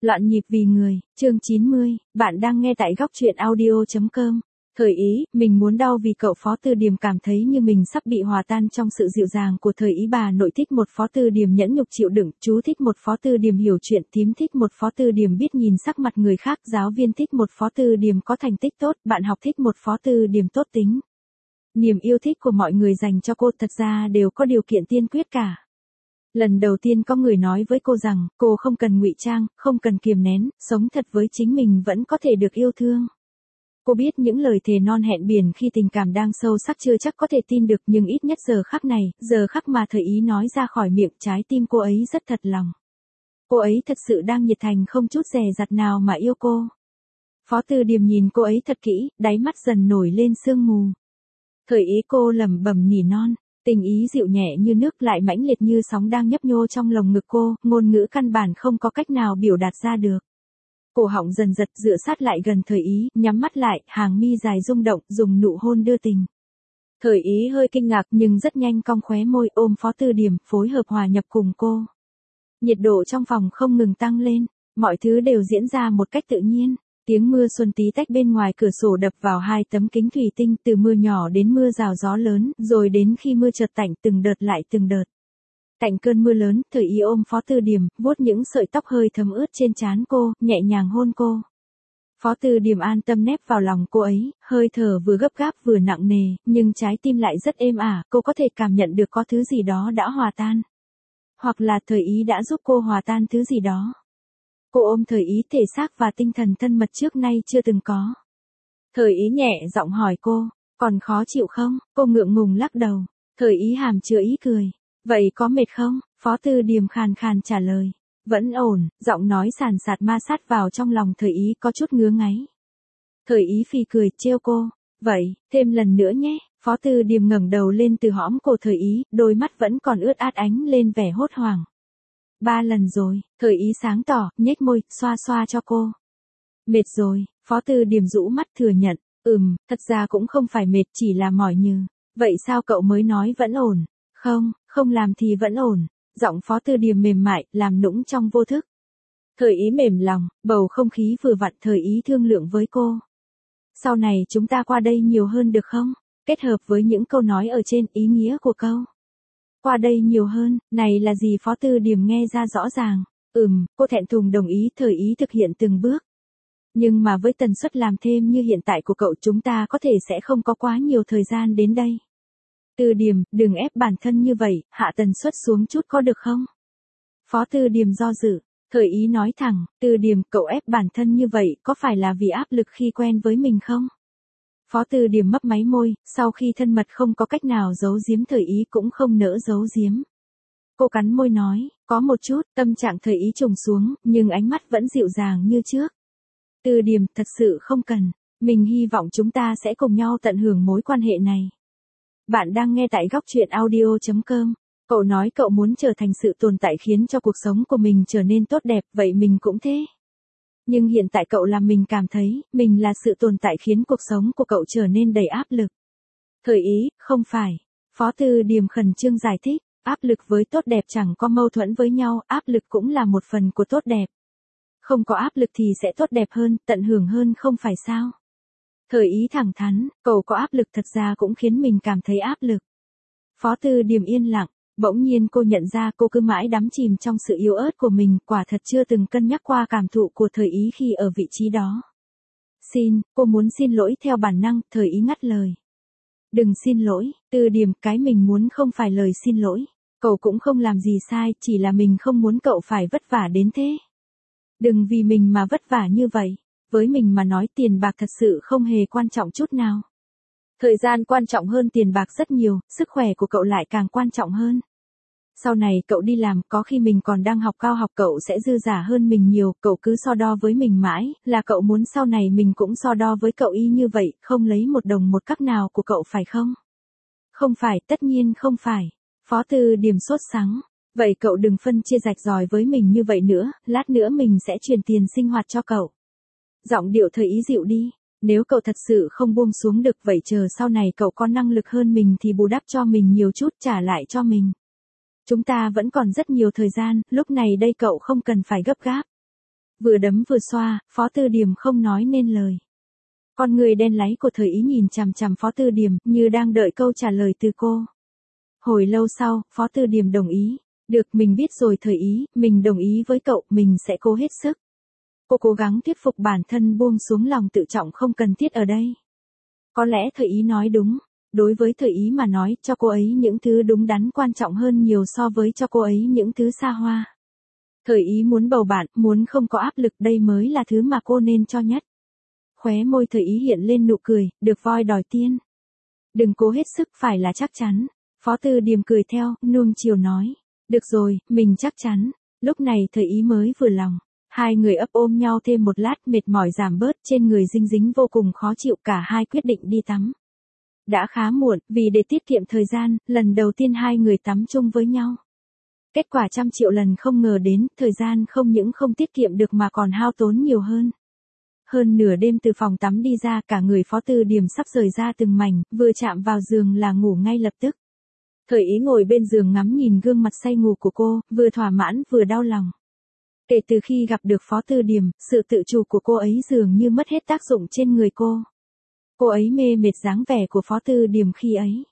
Loạn nhịp vì người, chương 90, bạn đang nghe tại góc truyện audio.com. Thời ý, mình muốn đau vì cậu. Phó Tư Điềm cảm thấy như mình sắp bị hòa tan trong sự dịu dàng của thời ý. Bà nội thích một Phó Tư Điềm nhẫn nhục chịu đựng, chú thích một Phó Tư Điềm hiểu chuyện, thím thích một Phó Tư Điềm biết nhìn sắc mặt người khác, giáo viên thích một Phó Tư Điềm có thành tích tốt, bạn học thích một Phó Tư Điềm tốt tính. Niềm yêu thích của mọi người dành cho cô thật ra đều có điều kiện tiên quyết cả. Lần đầu tiên có người nói với cô rằng, cô không cần ngụy trang, không cần kiềm nén, sống thật với chính mình vẫn có thể được yêu thương. Cô biết những lời thề non hẹn biển khi tình cảm đang sâu sắc chưa chắc có thể tin được, nhưng ít nhất giờ khắc này, giờ khắc mà thời ý nói ra khỏi miệng, trái tim cô ấy rất thật lòng. Cô ấy thật sự đang nhiệt thành không chút dè dặt nào mà yêu cô. Phó Tư Điềm nhìn cô ấy thật kỹ, đáy mắt dần nổi lên sương mù. Thời ý cô lẩm bẩm nỉ non. Tình ý dịu nhẹ như nước lại mãnh liệt như sóng đang nhấp nhô trong lồng ngực cô, ngôn ngữ căn bản không có cách nào biểu đạt ra được. Cổ họng dần giật dựa sát lại gần thời ý, nhắm mắt lại, hàng mi dài rung động, dùng nụ hôn đưa tình. Thời ý hơi kinh ngạc nhưng rất nhanh cong khóe môi ôm Phó Tư Điềm, phối hợp hòa nhập cùng cô. Nhiệt độ trong phòng không ngừng tăng lên, mọi thứ đều diễn ra một cách tự nhiên. Tiếng mưa xuân tí tách bên ngoài cửa sổ đập vào hai tấm kính thủy tinh, từ mưa nhỏ đến mưa rào gió lớn, rồi đến khi mưa chợt tạnh từng đợt lại từng đợt. Cạnh cơn mưa lớn, thời ý ôm Phó Tư Điềm, vuốt những sợi tóc hơi thấm ướt trên trán cô, nhẹ nhàng hôn cô. Phó Tư Điềm an tâm nép vào lòng cô ấy, hơi thở vừa gấp gáp vừa nặng nề, nhưng trái tim lại rất êm ả, cô có thể cảm nhận được có thứ gì đó đã hòa tan. Hoặc là thời ý đã giúp cô hòa tan thứ gì đó. Cô ôm thời ý thể xác và tinh thần thân mật trước nay chưa từng có. Thời ý nhẹ giọng hỏi cô, còn khó chịu không? Cô ngượng ngùng lắc đầu. Thời ý hàm chứa ý cười. Vậy có mệt không? Phó Tư Điềm khàn khàn trả lời. Vẫn ổn, giọng nói sàn sạt ma sát vào trong lòng thời ý có chút ngứa ngáy. Thời ý phì cười trêu cô. Vậy, thêm lần nữa nhé. Phó Tư Điềm ngẩng đầu lên từ hõm cổ thời ý, đôi mắt vẫn còn ướt át ánh lên vẻ hốt hoảng. 3 lần rồi, thời ý sáng tỏ, nhếch môi, xoa xoa cho cô. Mệt rồi, Phó Tư Điềm rũ mắt thừa nhận, thật ra cũng không phải mệt chỉ là mỏi nhừ. Vậy sao cậu mới nói vẫn ổn? Không làm thì vẫn ổn. Giọng Phó Tư Điềm mềm mại, làm nũng trong vô thức. Thời ý mềm lòng, bầu không khí vừa vặn thời ý thương lượng với cô. Sau này chúng ta qua đây nhiều hơn được không? Kết hợp với những câu nói ở trên, ý nghĩa của câu. Qua đây nhiều hơn, này là gì? Phó Tư Điềm nghe ra rõ ràng. Cô thẹn thùng đồng ý, thời ý thực hiện từng bước. Nhưng mà với tần suất làm thêm như hiện tại của cậu chúng ta có thể sẽ không có quá nhiều thời gian đến đây. Tư Điềm, đừng ép bản thân như vậy, hạ tần suất xuống chút có được không? Phó Tư Điềm do dự, thời ý nói thẳng, Tư Điềm, cậu ép bản thân như vậy có phải là vì áp lực khi quen với mình không? Phó Tư Điềm mấp máy môi, sau khi thân mật không có cách nào giấu giếm thời ý cũng không nỡ giấu giếm. Cô cắn môi nói, có một chút, tâm trạng thời ý trùng xuống, nhưng ánh mắt vẫn dịu dàng như trước. Tư Điềm, thật sự không cần, mình hy vọng chúng ta sẽ cùng nhau tận hưởng mối quan hệ này. Bạn đang nghe tại góc truyện audio.com. Cậu nói cậu muốn trở thành sự tồn tại khiến cho cuộc sống của mình trở nên tốt đẹp, vậy mình cũng thế. Nhưng hiện tại cậu làm mình cảm thấy, mình là sự tồn tại khiến cuộc sống của cậu trở nên đầy áp lực. Thời ý, không phải. Phó Tư Điềm khẩn trương giải thích, áp lực với tốt đẹp chẳng có mâu thuẫn với nhau, áp lực cũng là một phần của tốt đẹp. Không có áp lực thì sẽ tốt đẹp hơn, tận hưởng hơn không phải sao? Thời ý thẳng thắn, cậu có áp lực thật ra cũng khiến mình cảm thấy áp lực. Phó Tư Điềm yên lặng. Bỗng nhiên cô nhận ra cô cứ mãi đắm chìm trong sự yếu ớt của mình, quả thật chưa từng cân nhắc qua cảm thụ của thời ý khi ở vị trí đó. Cô muốn xin lỗi theo bản năng, thời ý ngắt lời. Đừng xin lỗi, Tư Điềm, cái mình muốn không phải lời xin lỗi. Cậu cũng không làm gì sai, chỉ là mình không muốn cậu phải vất vả đến thế. Đừng vì mình mà vất vả như vậy, với mình mà nói tiền bạc thật sự không hề quan trọng chút nào. Thời gian quan trọng hơn tiền bạc rất nhiều, sức khỏe của cậu lại càng quan trọng hơn. Sau này cậu đi làm, có khi mình còn đang học cao học cậu sẽ dư giả hơn mình nhiều, cậu cứ so đo với mình mãi, là cậu muốn sau này mình cũng so đo với cậu y như vậy, không lấy một đồng một cắc nào của cậu phải không? Không phải, tất nhiên không phải. Phó Tư Điềm sốt sắng. Vậy cậu đừng phân chia rạch ròi với mình như vậy nữa, lát nữa mình sẽ truyền tiền sinh hoạt cho cậu. Giọng điệu thời ý dịu đi. Nếu cậu thật sự không buông xuống được vậy chờ sau này cậu có năng lực hơn mình thì bù đắp cho mình nhiều chút trả lại cho mình. Chúng ta vẫn còn rất nhiều thời gian, lúc này đây cậu không cần phải gấp gáp. Vừa đấm vừa xoa, Phó Tư Điềm không nói nên lời. Con người đen láy của Thời Ý nhìn chằm chằm Phó Tư Điềm như đang đợi câu trả lời từ cô. Hồi lâu sau, Phó Tư Điềm đồng ý. Được, mình biết rồi Thời Ý, mình đồng ý với cậu, mình sẽ cố hết sức. Cô cố gắng thuyết phục bản thân buông xuống lòng tự trọng không cần thiết ở đây. Có lẽ Thời Ý nói đúng. Đối với Thời Ý mà nói, cho cô ấy những thứ đúng đắn quan trọng hơn nhiều so với cho cô ấy những thứ xa hoa. Thời Ý muốn bầu bạn, muốn không có áp lực, đây mới là thứ mà cô nên cho nhất. Khóe môi Thời Ý hiện lên nụ cười, được voi đòi tiên. Đừng cố hết sức, phải là chắc chắn. Phó Tư Điềm cười theo, nuông chiều nói. Được rồi, mình chắc chắn. Lúc này Thời Ý mới vừa lòng. Hai người ấp ôm nhau thêm một lát, mệt mỏi giảm bớt, trên người dinh dính vô cùng khó chịu, cả hai quyết định đi tắm. Đã khá muộn, vì để tiết kiệm thời gian, lần đầu tiên hai người tắm chung với nhau. Kết quả trăm triệu lần không ngờ đến, thời gian không những không tiết kiệm được mà còn hao tốn nhiều hơn. Hơn nửa đêm từ phòng tắm đi ra, cả người Phó Tư Điềm sắp rời ra từng mảnh, vừa chạm vào giường là ngủ ngay lập tức. Thời Ý ngồi bên giường ngắm nhìn gương mặt say ngủ của cô, vừa thỏa mãn vừa đau lòng. Kể từ khi gặp được Phó Tư Điềm, sự tự chủ của cô ấy dường như mất hết tác dụng trên người cô. Cô ấy mê mệt dáng vẻ của Phó Tư Điềm khi ấy.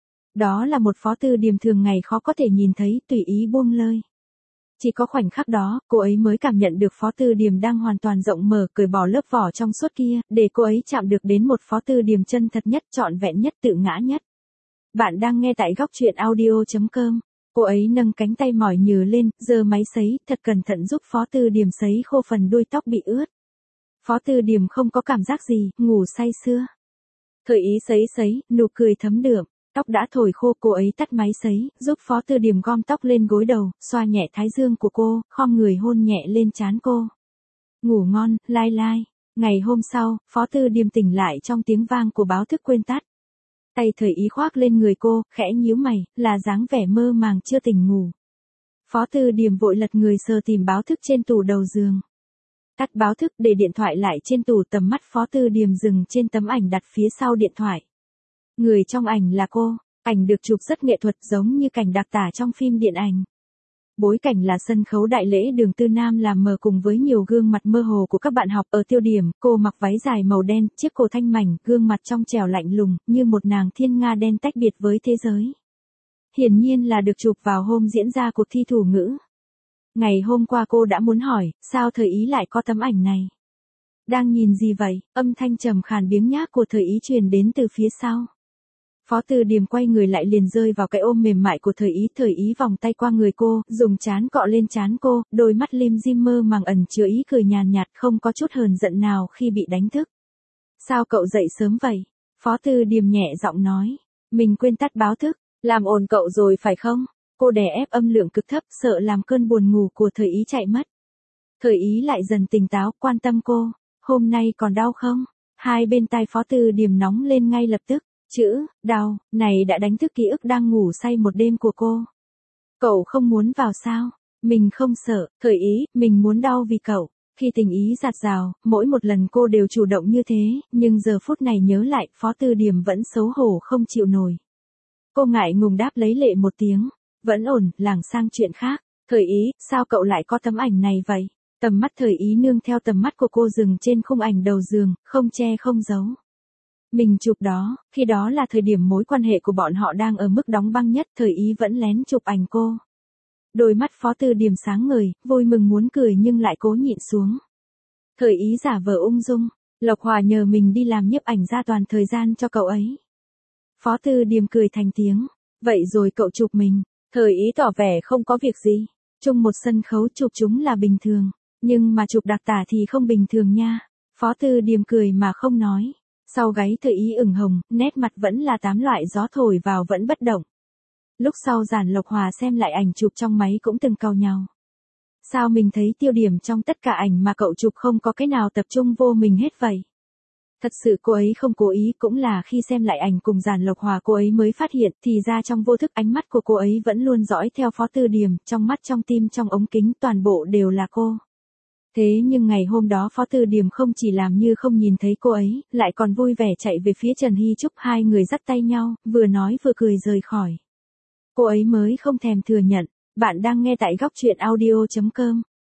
Đó là một Phó Tư Điềm thường ngày khó có thể nhìn thấy, tùy ý buông lơi. Chỉ có khoảnh khắc đó, cô ấy mới cảm nhận được Phó Tư Điềm đang hoàn toàn rộng mở, cởi bỏ lớp vỏ trong suốt kia, để cô ấy chạm được đến một Phó Tư Điềm chân thật nhất, trọn vẹn nhất, tự ngã nhất. Bạn đang nghe tại góc truyện audio.com. Cô ấy nâng cánh tay mỏi nhừ lên, giơ máy sấy, thật cẩn thận giúp Phó Tư Điềm sấy khô phần đuôi tóc bị ướt. Phó Tư Điềm không có cảm giác gì, ngủ say sưa. Thời Ý sấy, nụ cười thấm đượm. Tóc đã thổi khô, cô ấy tắt máy sấy, giúp Phó Tư Điềm gom tóc lên gối đầu, xoa nhẹ thái dương của cô, khom người hôn nhẹ lên trán cô. Ngủ ngon, lai lai. Ngày hôm sau, Phó Tư Điềm tỉnh lại trong tiếng vang của báo thức quên tắt. Tay Thời Ý khoác lên người cô, khẽ nhíu mày, là dáng vẻ mơ màng chưa tỉnh ngủ. Phó Tư Điềm vội lật người sờ tìm báo thức trên tủ đầu giường. Tắt báo thức, để điện thoại lại trên tủ, tầm mắt Phó Tư Điềm dừng trên tấm ảnh đặt phía sau điện thoại. Người trong ảnh là cô, ảnh được chụp rất nghệ thuật, giống như cảnh đặc tả trong phim điện ảnh. Bối cảnh là sân khấu đại lễ đường Tư Nam làm mờ cùng với nhiều gương mặt mơ hồ của các bạn học. Ở tiêu điểm, cô mặc váy dài màu đen, chiếc cổ thanh mảnh, gương mặt trong trẻo lạnh lùng, như một nàng thiên nga đen tách biệt với thế giới. Hiển nhiên là được chụp vào hôm diễn ra cuộc thi thủ ngữ. Ngày hôm qua cô đã muốn hỏi, sao Thời Ý lại có tấm ảnh này? Đang nhìn gì vậy? Âm thanh trầm khàn biếng nhác của Thời Ý truyền đến từ phía sau. Phó Tư Điềm quay người lại liền rơi vào cái ôm mềm mại của Thời Ý vòng tay qua người cô, dùng trán cọ lên trán cô, đôi mắt lim dim mơ màng ẩn chứa ý cười nhàn nhạt, không có chút hờn giận nào khi bị đánh thức. Sao cậu dậy sớm vậy? Phó Tư Điềm nhẹ giọng nói. Mình quên tắt báo thức, làm ồn cậu rồi phải không? Cô đè ép âm lượng cực thấp, sợ làm cơn buồn ngủ của Thời Ý chạy mất. Thời Ý lại dần tỉnh táo, quan tâm cô. Hôm nay còn đau không? Hai bên tai Phó Tư Điềm nóng lên ngay lập tức. Chữ, đau, này đã đánh thức ký ức đang ngủ say một đêm của cô. Cậu không muốn vào sao? Mình không sợ, Thời Ý, mình muốn đau vì cậu. Khi tình ý dạt dào, mỗi một lần cô đều chủ động như thế, nhưng giờ phút này nhớ lại, Phó Tư Điềm vẫn xấu hổ không chịu nổi. Cô ngại ngùng đáp lấy lệ một tiếng. Vẫn ổn, lảng sang chuyện khác. Thời Ý, sao cậu lại có tấm ảnh này vậy? Tầm mắt Thời Ý nương theo tầm mắt của cô dừng trên khung ảnh đầu giường, không che không giấu. Mình chụp đó, khi đó là thời điểm mối quan hệ của bọn họ đang ở mức đóng băng nhất, Thời Ý vẫn lén chụp ảnh cô. Đôi mắt Phó Tư Điềm sáng ngời, vui mừng muốn cười nhưng lại cố nhịn xuống. Thời Ý giả vờ ung dung, Lộc Hòa nhờ mình đi làm nhiếp ảnh ra toàn thời gian cho cậu ấy. Phó Tư Điềm cười thành tiếng, vậy rồi cậu chụp mình. Thời Ý tỏ vẻ không có việc gì, chung một sân khấu chụp chúng là bình thường, nhưng mà chụp đặc tả thì không bình thường nha. Phó Tư Điềm cười mà không nói. Sau gáy Thời Ý ửng hồng, nét mặt vẫn là 8 loại gió thổi vào vẫn bất động. Lúc sau Giản Lộc Hòa xem lại ảnh chụp trong máy cũng từng cau nhau. Sao mình thấy tiêu điểm trong tất cả ảnh mà cậu chụp không có cái nào tập trung vô mình hết vậy? Thật sự cô ấy không cố ý, cũng là khi xem lại ảnh cùng Giản Lộc Hòa cô ấy mới phát hiện, thì ra trong vô thức ánh mắt của cô ấy vẫn luôn dõi theo Phó Tư Điềm, trong mắt trong tim trong ống kính toàn bộ đều là cô. Thế nhưng ngày hôm đó Phó Tư Điềm không chỉ làm như không nhìn thấy cô ấy, lại còn vui vẻ chạy về phía Trần Hy Trúc, hai người dắt tay nhau, vừa nói vừa cười rời khỏi. Cô ấy mới không thèm thừa nhận. Bạn đang nghe tại góc truyện audio.com.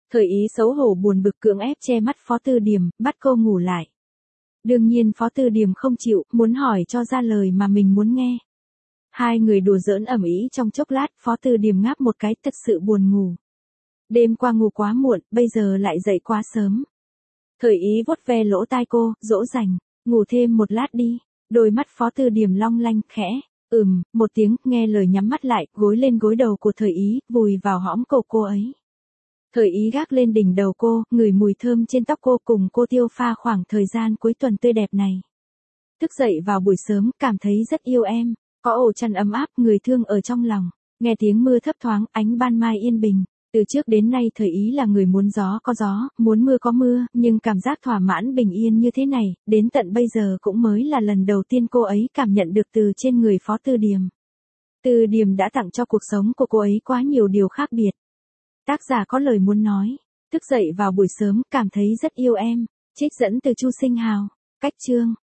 Thời ý xấu hổ buồn bực cưỡng ép che mắt Phó Tư Điềm, bắt cô ngủ lại. Đương nhiên Phó Tư Điềm không chịu, muốn hỏi cho ra lời mà mình muốn nghe. Hai người đùa giỡn ầm ĩ trong chốc lát, Phó Tư Điềm ngáp một cái, thật sự buồn ngủ. Đêm qua ngủ quá muộn, bây giờ lại dậy quá sớm. Thời ý vuốt ve lỗ tai cô, dỗ dành, ngủ thêm một lát đi. Đôi mắt Phó Tư Điềm long lanh, khẽ, một tiếng, nghe lời nhắm mắt lại, gối lên gối đầu của thời ý, vùi vào hõm cổ cô ấy. Thời ý gác lên đỉnh đầu cô, ngửi mùi thơm trên tóc cô, cùng cô tiêu pha khoảng thời gian cuối tuần tươi đẹp này. Thức dậy vào buổi sớm, cảm thấy rất yêu em, có ổ chăn ấm áp, người thương ở trong lòng, nghe tiếng mưa thấp thoáng, ánh ban mai yên bình. Từ trước đến nay thời ý là người muốn gió có gió, muốn mưa có mưa, nhưng cảm giác thỏa mãn bình yên như thế này, đến tận bây giờ cũng mới là lần đầu tiên cô ấy cảm nhận được từ trên người Phó Tư Điềm. Tư Điềm đã tặng cho cuộc sống của cô ấy quá nhiều điều khác biệt. Tác giả có lời muốn nói, thức dậy vào buổi sớm, cảm thấy rất yêu em, trích dẫn từ Chu Sinh Hào, cách chương.